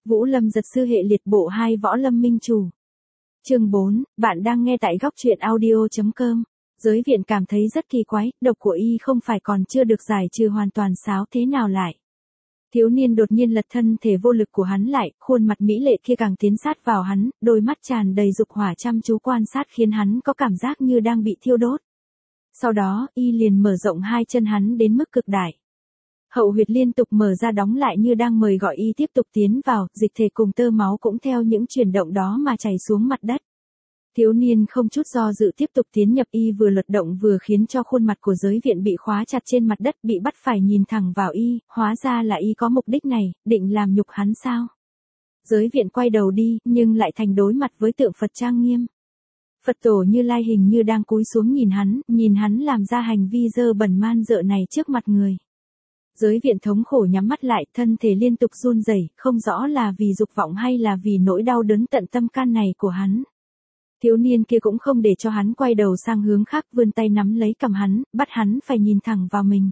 Vũ Lâm giật sư hệ liệt bộ 2 Võ Lâm Minh Chủ. Chương 4, bạn đang nghe tại góc truyện audio.com. Giới viện cảm thấy rất kỳ quái, độc của y không phải còn chưa được giải trừ hoàn toàn sao thế nào lại. Thiếu niên đột nhiên lật thân thể vô lực của hắn lại, khuôn mặt mỹ lệ kia càng tiến sát vào hắn, đôi mắt tràn đầy dục hỏa chăm chú quan sát khiến hắn có cảm giác như đang bị thiêu đốt. Sau đó, y liền mở rộng hai chân hắn đến mức cực đại. Hậu huyệt liên tục mở ra đóng lại như đang mời gọi y tiếp tục tiến vào, dịch thể cùng tơ máu cũng theo những chuyển động đó mà chảy xuống mặt đất. Thiếu niên không chút do dự tiếp tục tiến nhập, y vừa luật động vừa khiến cho khuôn mặt của giới viện bị khóa chặt trên mặt đất, bị bắt phải nhìn thẳng vào y, hóa ra là y có mục đích này, định làm nhục hắn sao? Giới viện quay đầu đi, nhưng lại thành đối mặt với tượng Phật trang nghiêm. Phật tổ Như Lai hình như đang cúi xuống nhìn hắn làm ra hành vi dơ bẩn man dợ này trước mặt người. Giới viện thống khổ nhắm mắt lại, thân thể liên tục run rẩy, không rõ là vì dục vọng hay là vì nỗi đau đớn tận tâm can này của hắn. Thiếu niên kia cũng không để cho hắn quay đầu sang hướng khác, vươn tay nắm lấy cằm hắn, bắt hắn phải nhìn thẳng vào mình.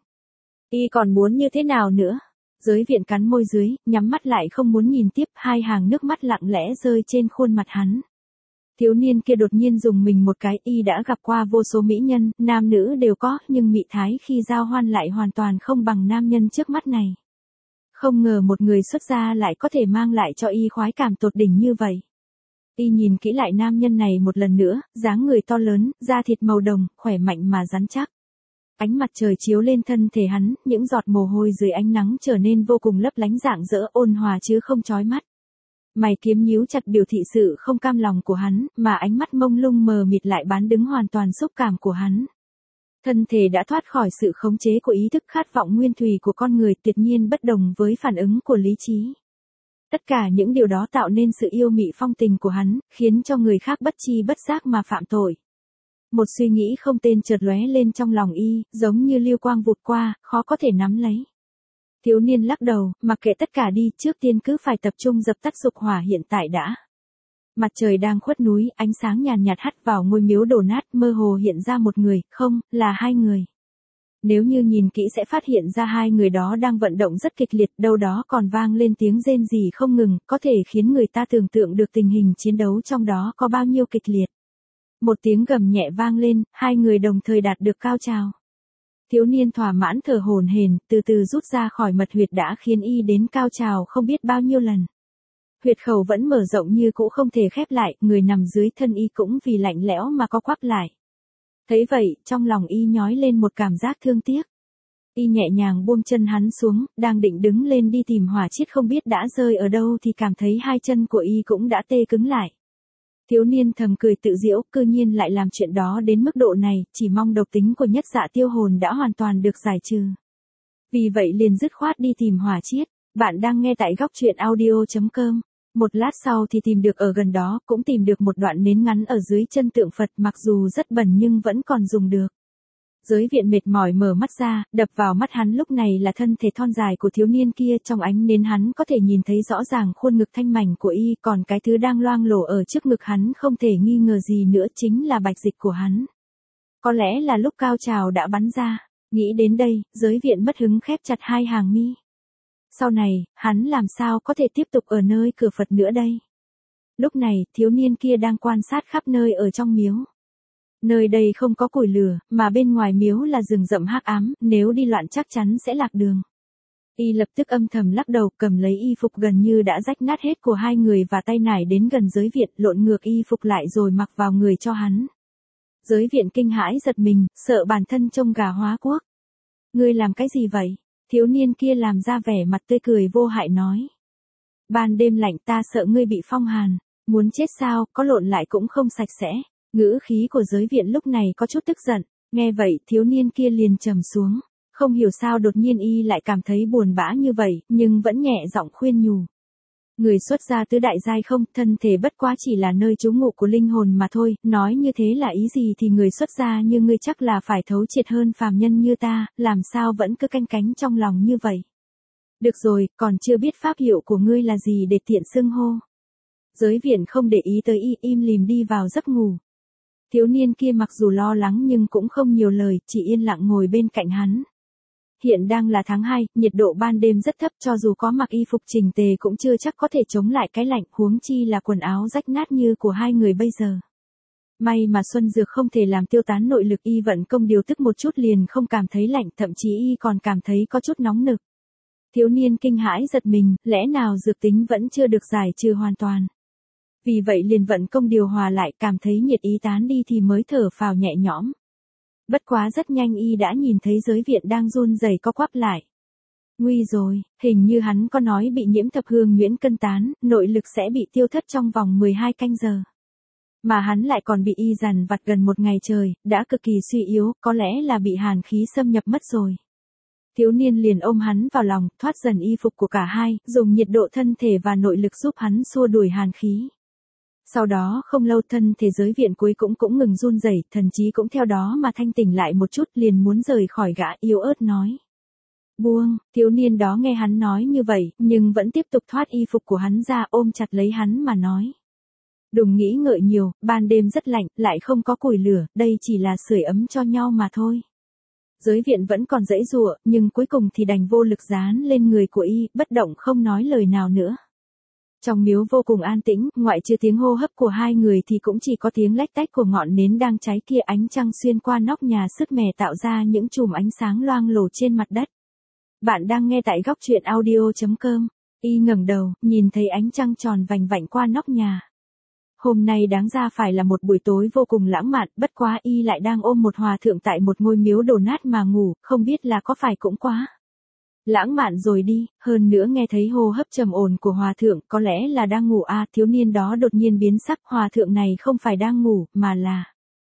Y còn muốn như thế nào nữa? Giới viện cắn môi dưới, nhắm mắt lại không muốn nhìn tiếp, hai hàng nước mắt lặng lẽ rơi trên khuôn mặt hắn. Thiếu niên kia đột nhiên dùng mình một cái, y đã gặp qua vô số mỹ nhân, nam nữ đều có, nhưng mị thái khi giao hoan lại hoàn toàn không bằng nam nhân trước mắt này. Không ngờ một người xuất gia lại có thể mang lại cho y khoái cảm tột đỉnh như vậy. Y nhìn kỹ lại nam nhân này một lần nữa, dáng người to lớn, da thịt màu đồng, khỏe mạnh mà rắn chắc. Ánh mặt trời chiếu lên thân thể hắn, những giọt mồ hôi dưới ánh nắng trở nên vô cùng lấp lánh rạng rỡ, ôn hòa chứ không chói mắt. Mày kiếm nhíu chặt biểu thị sự không cam lòng của hắn, mà ánh mắt mông lung mờ mịt lại bán đứng hoàn toàn xúc cảm của hắn. Thân thể đã thoát khỏi sự khống chế của ý thức, khát vọng nguyên thủy của con người tuyệt nhiên bất đồng với phản ứng của lý trí. Tất cả những điều đó tạo nên sự yêu mị phong tình của hắn, khiến cho người khác bất chi bất giác mà phạm tội. Một suy nghĩ không tên chợt lóe lên trong lòng y, giống như lưu quang vụt qua, khó có thể nắm lấy. Thiếu niên lắc đầu, mặc kệ tất cả đi, trước tiên cứ phải tập trung dập tắt dục hỏa hiện tại đã. Mặt trời đang khuất núi, ánh sáng nhàn nhạt hắt vào ngôi miếu đổ nát, mơ hồ hiện ra một người, không, là hai người. Nếu như nhìn kỹ sẽ phát hiện ra hai người đó đang vận động rất kịch liệt, đâu đó còn vang lên tiếng rên rỉ không ngừng, có thể khiến người ta tưởng tượng được tình hình chiến đấu trong đó có bao nhiêu kịch liệt. Một tiếng gầm nhẹ vang lên, hai người đồng thời đạt được cao trào. Thiếu niên thỏa mãn thở hổn hển, từ từ rút ra khỏi mật huyệt đã khiến y đến cao trào không biết bao nhiêu lần. Huyệt khẩu vẫn mở rộng như cũ không thể khép lại, người nằm dưới thân y cũng vì lạnh lẽo mà co quắp lại. Thấy vậy, trong lòng y nhói lên một cảm giác thương tiếc. Y nhẹ nhàng buông chân hắn xuống, đang định đứng lên đi tìm hỏa chiết không biết đã rơi ở đâu thì cảm thấy hai chân của y cũng đã tê cứng lại. Thiếu niên thầm cười tự giễu, cư nhiên lại làm chuyện đó đến mức độ này, chỉ mong độc tính của Nhất Dạ Tiêu Hồn đã hoàn toàn được giải trừ. Vì vậy liền dứt khoát đi tìm hỏa chiết. Bạn đang nghe tại góc truyện audio.com. Một lát sau thì tìm được ở gần đó, cũng tìm được một đoạn nến ngắn ở dưới chân tượng Phật, mặc dù rất bẩn nhưng vẫn còn dùng được. Giới viện mệt mỏi mở mắt ra, đập vào mắt hắn lúc này là thân thể thon dài của thiếu niên kia, trong ánh nến hắn có thể nhìn thấy rõ ràng khuôn ngực thanh mảnh của y, còn cái thứ đang loang lổ ở trước ngực hắn không thể nghi ngờ gì nữa chính là bạch dịch của hắn. Có lẽ là lúc cao trào đã bắn ra, nghĩ đến đây, giới viện mất hứng khép chặt hai hàng mi. Sau này, hắn làm sao có thể tiếp tục ở nơi cửa Phật nữa đây? Lúc này, thiếu niên kia đang quan sát khắp nơi ở trong miếu. Nơi đây không có củi lửa, mà bên ngoài miếu là rừng rậm hắc ám, nếu đi loạn chắc chắn sẽ lạc đường. Y lập tức âm thầm lắc đầu, cầm lấy y phục gần như đã rách nát hết của hai người và tay nải đến gần giới viện, lộn ngược y phục lại rồi mặc vào người cho hắn. Giới viện kinh hãi giật mình, sợ bản thân trông gà hóa quốc. Ngươi làm cái gì vậy? Thiếu niên kia làm ra vẻ mặt tươi cười vô hại nói. Ban đêm lạnh ta sợ ngươi bị phong hàn, muốn chết sao, có lộn lại cũng không sạch sẽ. Ngữ khí của giới viện lúc này có chút tức giận, nghe vậy thiếu niên kia liền trầm xuống, không hiểu sao đột nhiên y lại cảm thấy buồn bã như vậy, nhưng vẫn nhẹ giọng khuyên nhủ. Người xuất gia tứ đại giai không, thân thể bất quá chỉ là nơi trú ngụ của linh hồn mà thôi, nói như thế là ý gì thì người xuất gia như ngươi chắc là phải thấu triệt hơn phàm nhân như ta, làm sao vẫn cứ canh cánh trong lòng như vậy. Được rồi, còn chưa biết pháp hiệu của ngươi là gì để tiện xưng hô. Giới viện không để ý tới y, im lìm đi vào giấc ngủ. Thiếu niên kia mặc dù lo lắng nhưng cũng không nhiều lời, chỉ yên lặng ngồi bên cạnh hắn. Hiện đang là tháng 2, nhiệt độ ban đêm rất thấp, cho dù có mặc y phục chỉnh tề cũng chưa chắc có thể chống lại cái lạnh, huống chi là quần áo rách nát như của hai người bây giờ. May mà Xuân Dược không thể làm tiêu tán nội lực, y vận công điều tức một chút liền không cảm thấy lạnh, thậm chí y còn cảm thấy có chút nóng nực. Thiếu niên kinh hãi giật mình, lẽ nào dược tính vẫn chưa được giải trừ hoàn toàn. Vì vậy liền vận công điều hòa lại, cảm thấy nhiệt ý tán đi thì mới thở phào nhẹ nhõm. Bất quá rất nhanh y đã nhìn thấy Giới Viện đang run rẩy co quắp lại. Nguy rồi, hình như hắn có nói bị nhiễm thập hương nhuyễn cân tán, nội lực sẽ bị tiêu thất trong vòng 12 canh giờ. Mà hắn lại còn bị y dằn vặt gần một ngày trời, đã cực kỳ suy yếu, có lẽ là bị hàn khí xâm nhập mất rồi. Thiếu niên liền ôm hắn vào lòng, thoát dần y phục của cả hai, dùng nhiệt độ thân thể và nội lực giúp hắn xua đuổi hàn khí. Sau đó không lâu thân thể Giới Viện cuối cũng ngừng run rẩy, thần trí cũng theo đó mà thanh tỉnh lại một chút, liền muốn rời khỏi gã, yếu ớt nói. Buông, thiếu niên đó nghe hắn nói như vậy, nhưng vẫn tiếp tục thoát y phục của hắn ra, ôm chặt lấy hắn mà nói. Đừng nghĩ ngợi nhiều, ban đêm rất lạnh, lại không có củi lửa, đây chỉ là sưởi ấm cho nhau mà thôi. Giới Viện vẫn còn giãy giụa, nhưng cuối cùng thì đành vô lực dán lên người của y, bất động không nói lời nào nữa. Trong miếu vô cùng an tĩnh, ngoại trừ tiếng hô hấp của hai người thì cũng chỉ có tiếng lách tách của ngọn nến đang cháy kia, ánh trăng xuyên qua nóc nhà sứt mẻ tạo ra những chùm ánh sáng loang lổ trên mặt đất. Bạn đang nghe tại góc truyện audio.com. Y ngẩng đầu, nhìn thấy ánh trăng tròn vành vạnh qua nóc nhà. Hôm nay đáng ra phải là một buổi tối vô cùng lãng mạn, bất quá y lại đang ôm một hòa thượng tại một ngôi miếu đổ nát mà ngủ, không biết là có phải cũng quá lãng mạn rồi đi, hơn nữa nghe thấy hô hấp trầm ổn của hòa thượng, có lẽ là đang ngủ à, thiếu niên đó đột nhiên biến sắc, hòa thượng này không phải đang ngủ, mà là...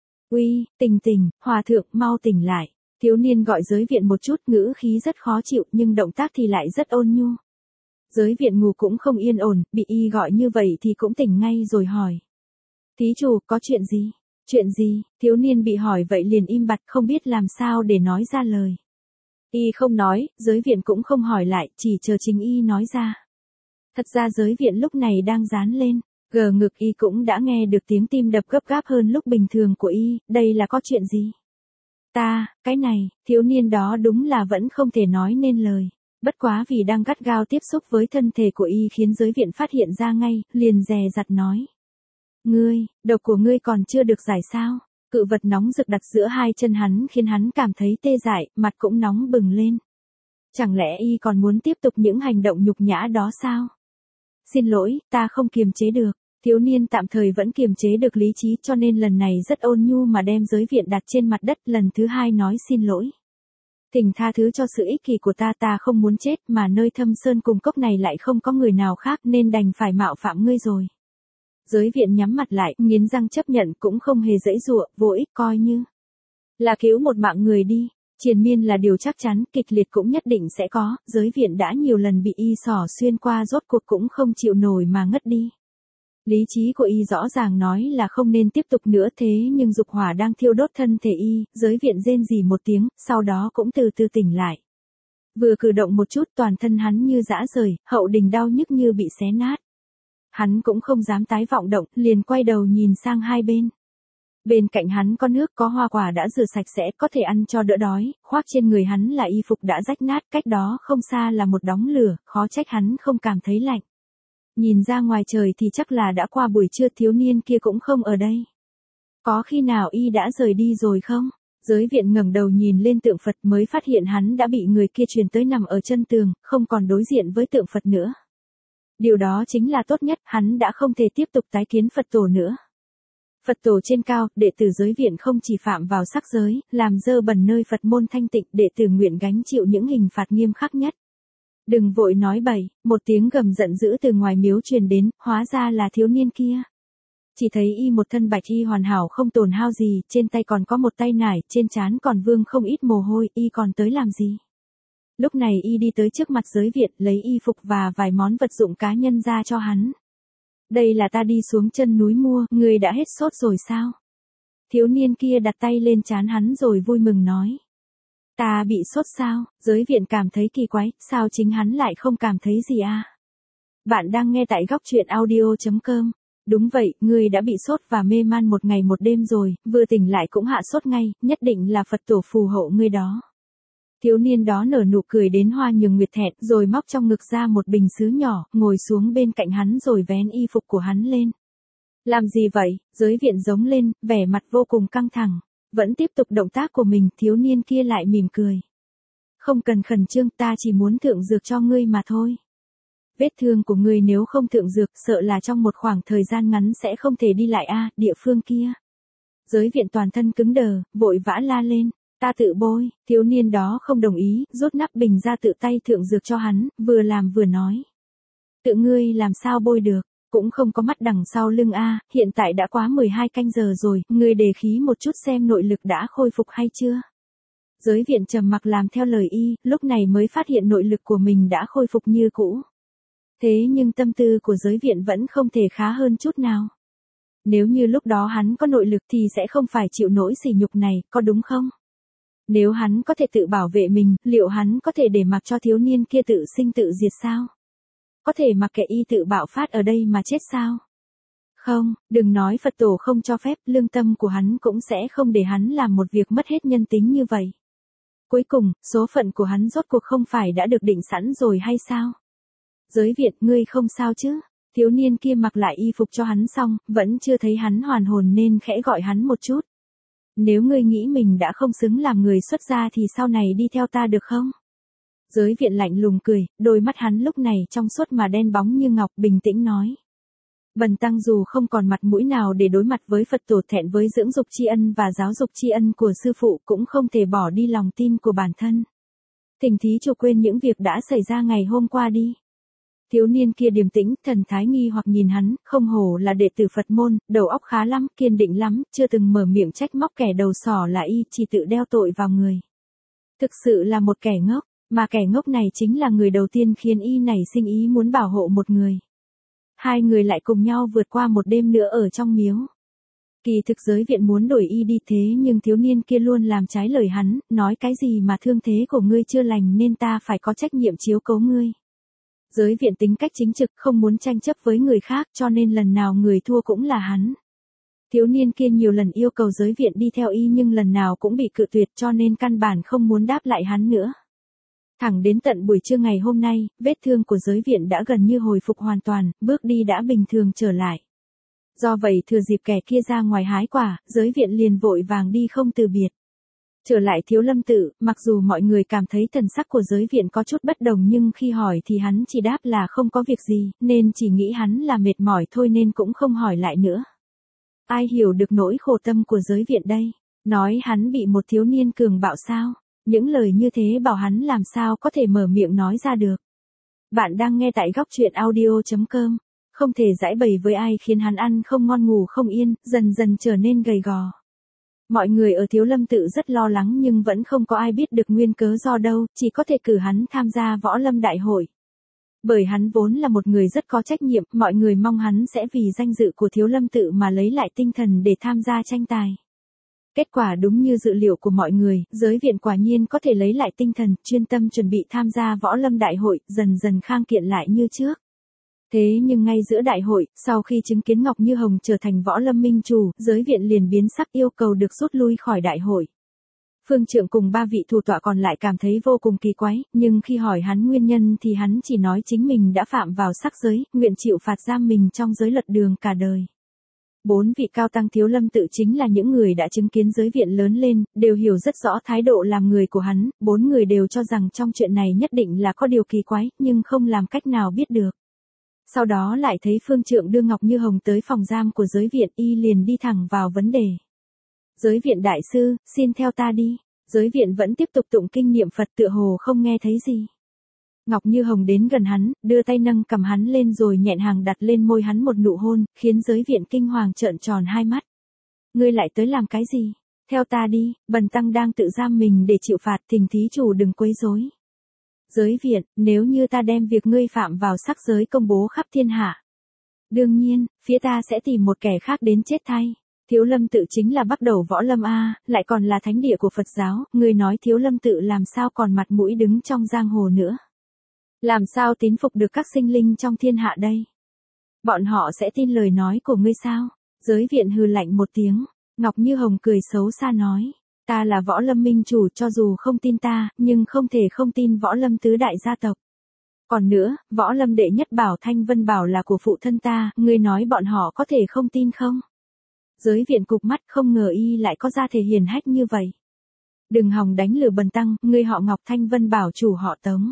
Uy, tỉnh, hòa thượng, mau tỉnh lại. Thiếu niên gọi Giới Viện một chút, ngữ khí rất khó chịu, nhưng động tác thì lại rất ôn nhu. Giới Viện ngủ cũng không yên ổn, bị y gọi như vậy thì cũng tỉnh ngay rồi hỏi. Thí chủ, có chuyện gì? Chuyện gì? Thiếu niên bị hỏi vậy liền im bặt, không biết làm sao để nói ra lời. Y không nói, Giới Viện cũng không hỏi lại, chỉ chờ chính y nói ra. Thật ra Giới Viện lúc này đang dán lên, gờ ngực y cũng đã nghe được tiếng tim đập gấp gáp hơn lúc bình thường của y, đây là có chuyện gì? Cái này, thiếu niên đó đúng là vẫn không thể nói nên lời. Bất quá vì đang gắt gao tiếp xúc với thân thể của y khiến Giới Viện phát hiện ra ngay, liền dè dặt nói. Độc của ngươi còn chưa được giải sao? Cự vật nóng rực đặt giữa hai chân hắn khiến hắn cảm thấy tê dại, mặt cũng nóng bừng lên. Chẳng lẽ y còn muốn tiếp tục những hành động nhục nhã đó sao? Xin lỗi, ta không kiềm chế được. Thiếu niên tạm thời vẫn kiềm chế được lý trí cho nên lần này rất ôn nhu mà đem Giới Viện đặt trên mặt đất, lần thứ hai nói xin lỗi. Thỉnh tha thứ cho sự ích kỷ của ta không muốn chết mà nơi thâm sơn cùng cốc này lại không có người nào khác nên đành phải mạo phạm ngươi rồi. Giới Viện nhắm mặt lại, nghiến răng chấp nhận cũng không hề giãy giụa, vô ích coi như là cứu một mạng người đi. Triền miên là điều chắc chắn, kịch liệt cũng nhất định sẽ có, Giới Viện đã nhiều lần bị y xỏ xuyên qua rốt cuộc cũng không chịu nổi mà ngất đi. Lý trí của y rõ ràng nói là không nên tiếp tục nữa thế nhưng dục hỏa đang thiêu đốt thân thể y, Giới Viện rên rỉ một tiếng, sau đó cũng từ từ tỉnh lại. Vừa cử động một chút toàn thân hắn như rã rời, hậu đình đau nhức như bị xé nát. Hắn cũng không dám tái vọng động, liền quay đầu nhìn sang hai bên. Bên cạnh hắn có nước, có hoa quả đã rửa sạch sẽ, có thể ăn cho đỡ đói, khoác trên người hắn là y phục đã rách nát, cách đó không xa là một đống lửa, khó trách hắn không cảm thấy lạnh. Nhìn ra ngoài trời thì chắc là đã qua buổi trưa, thiếu niên kia cũng không ở đây. Có khi nào y đã rời đi rồi không? Giới Viện ngẩng đầu nhìn lên tượng Phật mới phát hiện hắn đã bị người kia truyền tới nằm ở chân tường, không còn đối diện với tượng Phật nữa. Điều đó chính là tốt nhất, hắn đã không thể tiếp tục tái kiến Phật tổ nữa. Phật tổ trên cao, đệ tử Giới Viện không chỉ phạm vào sắc giới, làm dơ bẩn nơi Phật môn thanh tịnh, đệ tử nguyện gánh chịu những hình phạt nghiêm khắc nhất. Đừng vội nói bậy, một tiếng gầm giận dữ từ ngoài miếu truyền đến, hóa ra là thiếu niên kia. Chỉ thấy y một thân bạch y hoàn hảo không tổn hao gì, trên tay còn có một tay nải, trên trán còn vương không ít mồ hôi, y còn tới làm gì? Lúc này y đi tới trước mặt Giới Viện, lấy y phục và vài món vật dụng cá nhân ra cho hắn. Đây là ta đi xuống chân núi mua, ngươi đã hết sốt rồi sao? Thiếu niên kia đặt tay lên trán hắn rồi vui mừng nói. Ta bị sốt sao? Giới Viện cảm thấy kỳ quái, sao chính hắn lại không cảm thấy gì à? Bạn đang nghe tại góc truyện audio.com. Đúng vậy, ngươi đã bị sốt và mê man một ngày một đêm rồi, vừa tỉnh lại cũng hạ sốt ngay, nhất định là Phật tổ phù hộ ngươi đó. Thiếu niên đó nở nụ cười đến hoa nhường nguyệt thẹn, rồi móc trong ngực ra một bình sứ nhỏ, ngồi xuống bên cạnh hắn rồi vén y phục của hắn lên. Làm gì vậy? Giới viện giống lên, vẻ mặt vô cùng căng thẳng. Vẫn tiếp tục động tác của mình, thiếu niên kia lại mỉm cười. Không cần khẩn trương, ta chỉ muốn thượng dược cho ngươi mà thôi. Vết thương của ngươi nếu không thượng dược, sợ là trong một khoảng thời gian ngắn sẽ không thể đi lại địa phương kia. Giới viện toàn thân cứng đờ, vội vã la lên. Ta tự bôi, thiếu niên đó không đồng ý, rút nắp bình ra tự tay thượng dược cho hắn, vừa làm vừa nói. Tự ngươi làm sao bôi được, cũng không có mắt đằng sau lưng hiện tại đã quá 12 canh giờ rồi, ngươi đề khí một chút xem nội lực đã khôi phục hay chưa. Giới viện trầm mặc làm theo lời y, lúc này mới phát hiện nội lực của mình đã khôi phục như cũ. Thế nhưng tâm tư của giới viện vẫn không thể khá hơn chút nào. Nếu như lúc đó hắn có nội lực thì sẽ không phải chịu nỗi sỉ nhục này, có đúng không? Nếu hắn có thể tự bảo vệ mình, liệu hắn có thể để mặc cho thiếu niên kia tự sinh tự diệt sao? Có thể mặc kệ y tự bạo phát ở đây mà chết sao? Không, đừng nói Phật tổ không cho phép, lương tâm của hắn cũng sẽ không để hắn làm một việc mất hết nhân tính như vậy. Cuối cùng, số phận của hắn rốt cuộc không phải đã được định sẵn rồi hay sao? Giới viện, ngươi không sao chứ? Thiếu niên kia mặc lại y phục cho hắn xong, vẫn chưa thấy hắn hoàn hồn nên khẽ gọi hắn một chút. Nếu ngươi nghĩ mình đã không xứng làm người xuất gia thì sau này đi theo ta được không? Giới viện lạnh lùng cười, đôi mắt hắn lúc này trong suốt mà đen bóng như ngọc, bình tĩnh nói. Bần tăng dù không còn mặt mũi nào để đối mặt với Phật tổ, thẹn với dưỡng dục tri ân và giáo dục tri ân của sư phụ, cũng không thể bỏ đi lòng tin của bản thân. Thỉnh thí chủ quên những việc đã xảy ra ngày hôm qua đi. Thiếu niên kia điềm tĩnh, thần thái nghi hoặc nhìn hắn, không hổ là đệ tử Phật môn, đầu óc khá lắm, kiên định lắm, chưa từng mở miệng trách móc kẻ đầu sỏ là y, chỉ tự đeo tội vào người. Thực sự là một kẻ ngốc, mà kẻ ngốc này chính là người đầu tiên khiến y nảy sinh ý muốn bảo hộ một người. Hai người lại cùng nhau vượt qua một đêm nữa ở trong miếu. Kỳ thực giới viện muốn đuổi y đi, thế nhưng thiếu niên kia luôn làm trái lời hắn, nói cái gì mà thương thế của ngươi chưa lành nên ta phải có trách nhiệm chiếu cố ngươi. Giới viện tính cách chính trực, không muốn tranh chấp với người khác, cho nên lần nào người thua cũng là hắn. Thiếu niên kia nhiều lần yêu cầu giới viện đi theo y nhưng lần nào cũng bị cự tuyệt, cho nên căn bản không muốn đáp lại hắn nữa. Thẳng đến tận buổi trưa ngày hôm nay, vết thương của giới viện đã gần như hồi phục hoàn toàn, bước đi đã bình thường trở lại. Do vậy thừa dịp kẻ kia ra ngoài hái quả, giới viện liền vội vàng đi không từ biệt. Trở lại Thiếu Lâm tự, mặc dù mọi người cảm thấy thần sắc của giới viện có chút bất đồng nhưng khi hỏi thì hắn chỉ đáp là không có việc gì, nên chỉ nghĩ hắn là mệt mỏi thôi nên cũng không hỏi lại nữa. Ai hiểu được nỗi khổ tâm của giới viện đây? Nói hắn bị một thiếu niên cường bạo sao? Những lời như thế bảo hắn làm sao có thể mở miệng nói ra được. Bạn đang nghe tại góc truyện audio.com. Không thể giải bày với ai khiến hắn ăn không ngon ngủ không yên, dần dần trở nên gầy gò. Mọi người ở Thiếu Lâm tự rất lo lắng nhưng vẫn không có ai biết được nguyên cớ do đâu, chỉ có thể cử hắn tham gia võ lâm đại hội. Bởi hắn vốn là một người rất có trách nhiệm, mọi người mong hắn sẽ vì danh dự của Thiếu Lâm tự mà lấy lại tinh thần để tham gia tranh tài. Kết quả đúng như dự liệu của mọi người, giới viện quả nhiên có thể lấy lại tinh thần, chuyên tâm chuẩn bị tham gia võ lâm đại hội, dần dần khang kiện lại như trước. Thế nhưng ngay giữa đại hội, sau khi chứng kiến Ngọc Như Hồng trở thành võ lâm minh chủ, giới viện liền biến sắc yêu cầu được rút lui khỏi đại hội. Phương Trượng cùng ba vị thủ tọa còn lại cảm thấy vô cùng kỳ quái, nhưng khi hỏi hắn nguyên nhân thì hắn chỉ nói chính mình đã phạm vào sắc giới, nguyện chịu phạt giam mình trong giới lật đường cả đời. 4 vị cao tăng Thiếu Lâm tự chính là những người đã chứng kiến giới viện lớn lên, đều hiểu rất rõ thái độ làm người của hắn, 4 người đều cho rằng trong chuyện này nhất định là có điều kỳ quái, nhưng không làm cách nào biết được. Sau đó lại thấy Phương Trượng đưa Ngọc Như Hồng tới phòng giam của giới viện, y liền đi thẳng vào vấn đề. Giới viện đại sư, xin theo ta đi. Giới viện vẫn tiếp tục tụng kinh niệm Phật tựa hồ không nghe thấy gì. Ngọc Như Hồng đến gần hắn, đưa tay nâng cầm hắn lên rồi nhẹ nhàng đặt lên môi hắn một nụ hôn, khiến giới viện kinh hoàng trợn tròn hai mắt. Ngươi lại tới làm cái gì? Theo ta đi, bần tăng đang tự giam mình để chịu phạt, thỉnh thí chủ đừng quấy rối. Giới viện, nếu như ta đem việc ngươi phạm vào sắc giới công bố khắp thiên hạ. Đương nhiên, phía ta sẽ tìm một kẻ khác đến chết thay. Thiếu Lâm tự chính là bắt đầu võ lâm lại còn là thánh địa của Phật giáo, ngươi nói Thiếu Lâm tự làm sao còn mặt mũi đứng trong giang hồ nữa. Làm sao tín phục được các sinh linh trong thiên hạ đây? Bọn họ sẽ tin lời nói của ngươi sao? Giới viện hừ lạnh một tiếng, Ngọc Như Hồng cười xấu xa nói. Ta là Võ Lâm minh chủ, cho dù không tin ta, nhưng không thể không tin Võ Lâm tứ đại gia tộc. Còn nữa, Võ Lâm đệ nhất bảo Thanh Vân Bảo là của phụ thân ta, ngươi nói bọn họ có thể không tin không? Giới viện cục mắt, không ngờ y lại có ra thể hiền hách như vậy. Đừng hòng đánh lừa Bần tăng, ngươi họ Ngọc, Thanh Vân Bảo chủ họ Tống.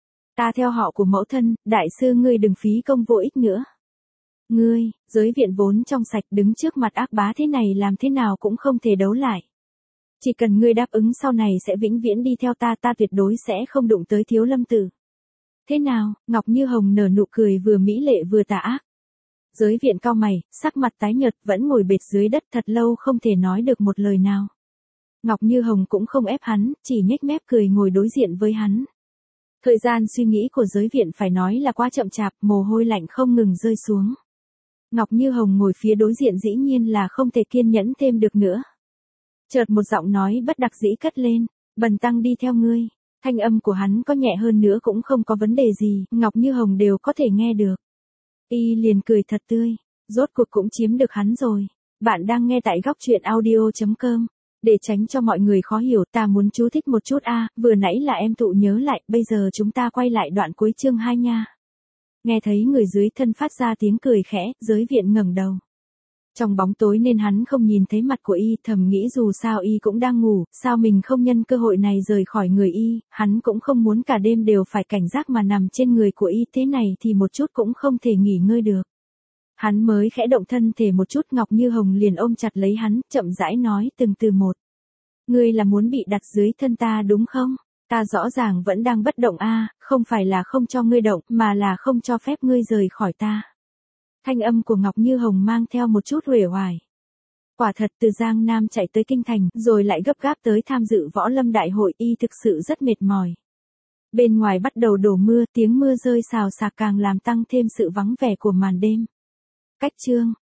Ta theo họ của mẫu thân, đại sư ngươi đừng phí công vô ích nữa. Ngươi, giới viện vốn trong sạch, đứng trước mặt ác bá thế này làm thế nào cũng không thể đấu lại. Chỉ cần ngươi đáp ứng sau này sẽ vĩnh viễn đi theo ta, ta tuyệt đối sẽ không đụng tới Thiếu Lâm Tử. Thế nào? Ngọc Như Hồng nở nụ cười vừa mỹ lệ vừa tà ác. Giới viện cau mày, sắc mặt tái nhợt, vẫn ngồi bệt dưới đất thật lâu không thể nói được một lời nào. Ngọc Như Hồng cũng không ép hắn, chỉ nhếch mép cười ngồi đối diện với hắn. Thời gian suy nghĩ của giới viện phải nói là quá chậm chạp, mồ hôi lạnh không ngừng rơi xuống. Ngọc Như Hồng ngồi phía đối diện dĩ nhiên là không thể kiên nhẫn thêm được nữa. Chợt một giọng nói bất đắc dĩ cất lên, Bần tăng đi theo ngươi. Thanh âm của hắn có nhẹ hơn nữa cũng không có vấn đề gì, Ngọc Như Hồng đều có thể nghe được. Y liền cười thật tươi, rốt cuộc cũng chiếm được hắn rồi. Bạn đang nghe tại góc truyện audio.com. Để tránh cho mọi người khó hiểu, ta muốn chú thích một chút vừa nãy là em tụ nhớ lại, bây giờ chúng ta quay lại đoạn cuối chương 2 nha. Nghe thấy người dưới thân phát ra tiếng cười khẽ, giới viện ngẩng đầu. Trong bóng tối nên hắn không nhìn thấy mặt của y, thầm nghĩ dù sao y cũng đang ngủ, sao mình không nhân cơ hội này rời khỏi người y, hắn cũng không muốn cả đêm đều phải cảnh giác mà nằm trên người của y, thế này thì một chút cũng không thể nghỉ ngơi được. Hắn mới khẽ động thân thể một chút, Ngọc Như Hồng liền ôm chặt lấy hắn, chậm rãi nói từng từ một. Ngươi là muốn bị đặt dưới thân ta đúng không? Ta rõ ràng vẫn đang bất động không phải là không cho ngươi động, mà là không cho phép ngươi rời khỏi ta. Thanh âm của Ngọc Như Hồng mang theo một chút uể oải. Quả thật từ Giang Nam chạy tới Kinh Thành, rồi lại gấp gáp tới tham dự Võ Lâm Đại hội, y thực sự rất mệt mỏi. Bên ngoài bắt đầu đổ mưa, tiếng mưa rơi xào xạc càng làm tăng thêm sự vắng vẻ của màn đêm. Cách chương